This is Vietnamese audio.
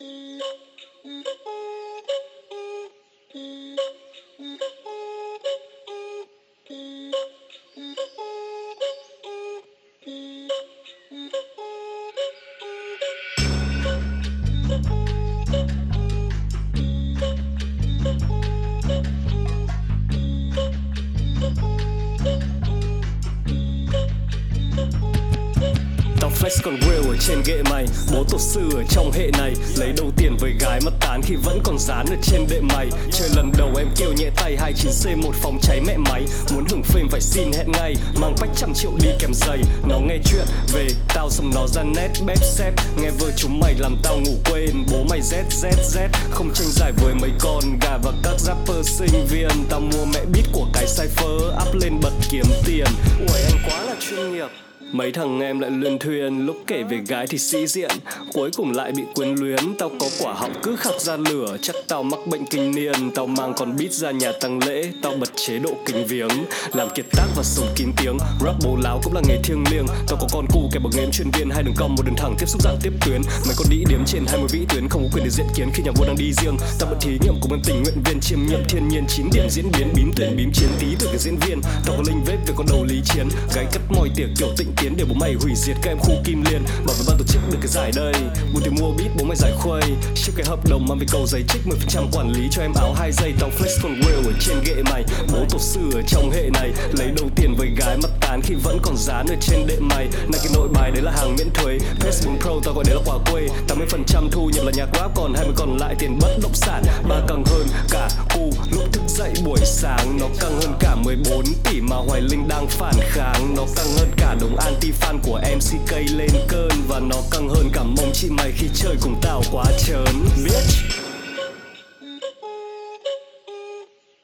Flex còn real ở trên ghệ mày, bố tổ sư ở trong hệ này. Lấy đầu tiền với gái mất tán khi vẫn còn dán ở trên đệm mày. Chơi lần đầu em kêu nhẹ tay 29C1 phòng cháy mẹ máy. Muốn hưởng fame phải xin hẹn ngay, mang bách trăm triệu đi kèm giày. Nó nghe chuyện về tao xong nó ra nét bếp xếp. Nghe vợ chúng mày làm tao ngủ quên, bố mày ZZZ. Không tranh giải với mấy con gà và các rapper sinh viên. Tao mua mẹ beat của cái cypher, up lên bật kiếm tiền. Ui anh quá là chuyên nghiệp. Mấy thằng em lại luyên thuyên, lúc kể về gái thì sĩ diện, cuối cùng lại bị quyến luyến. Tao có quả họng cứ khắc ra lửa, chắc tao mắc bệnh kinh niên. Tao mang con beat ra nhà tang lễ, tao bật chế độ kính viếng. Làm kiệt tác và sống kín tiếng, rap bố láo cũng là nghề thiêng liêng. Tao có con cu kẻ bằng nghếm chuyên viên, hai đường cong một đường thẳng tiếp xúc dạng tiếp tuyến. Mày còn đĩ điếm trên 20 vĩ tuyến, không có quyền để diện kiến khi nhà vua đang đi riêng. Tao bật thí nghiệm cùng bên tình nguyện viên, chiêm nghiệm thiên nhiên 9 điểm diễn biến, bím tuyển bím chiến tí từ cái diễn viên. Tao có linh vết về con đầu lý chiến, gái cất mòi tiệc kiểu tịnh tiến để bố mày hủy diệt các em khu Kim Liên. Bảo với ban tổ chức được cái giải đây, muốn thì mua beat bố mày giải khuây. Ship cái hợp đồng mang về cầu giấy trích 10% quản lý cho em áo 2 giây. Tao flex còn real ở trên ghệ mày, bố tổ sư ở trong hệ này. Lấy đầu tiền với gái mất tán khi vẫn còn dán ở trên đệm mày. Này cái nội bài đấy là hàng miễn thuế, PS4 Pro tao gọi đấy là quà quê. 80% thu nhập là nhạc rap, còn 20 còn lại tiền bất động sản. Ba căng hơn cả cu lúc thức dậy buổi sáng, nó căng hơn cả 14 tỷ mà Hoài Linh đang phản kháng. Nó căng hơn cả đống anti fan của MCK lên cơn, và nó căng hơn cả mông chị mày khi chơi cùng tao quá trớn. Bitch